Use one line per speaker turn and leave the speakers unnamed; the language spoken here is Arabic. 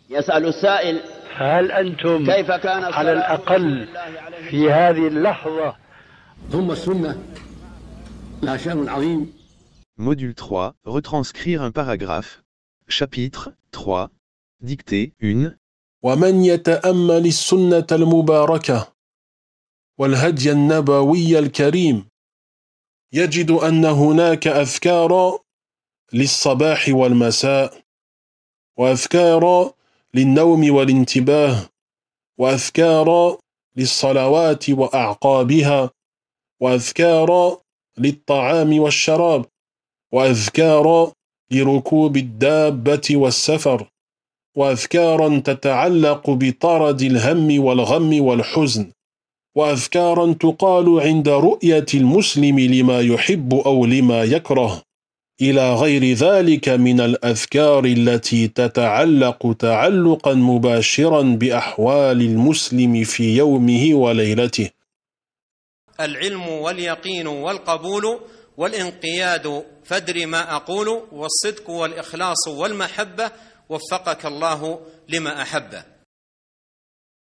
يسأل السائل:
هل أنتم
كيف كان
على الأقل في هذه اللحظة؟
ثم السنة لها شأن عظيم.
Module 3, retranscrire un paragraphe. Chapitre 3, dictée 1.
ومن يتأمل السنة المباركة والهدي النبوي الكريم يجد أن هناك أذكار للصباح والمساء، وأذكار للنوم والانتباه، وأذكار للصلوات وأعقابها، وأذكار للطعام والشراب، وأذكار لركوب الدابة والسفر، وأذكارا تتعلق بطرد الهم والغم والحزن، وأذكارا تقال عند رؤية المسلم لما يحب أو لما يكره، إلى غير ذلك من الأذكار التي تتعلق تعلقا مباشرا بأحوال المسلم في يومه وليلته.
العلم واليقين والقبول والانقياد، فادر ما أقول، والصدق والإخلاص والمحبة، وفقك الله لما أحبه.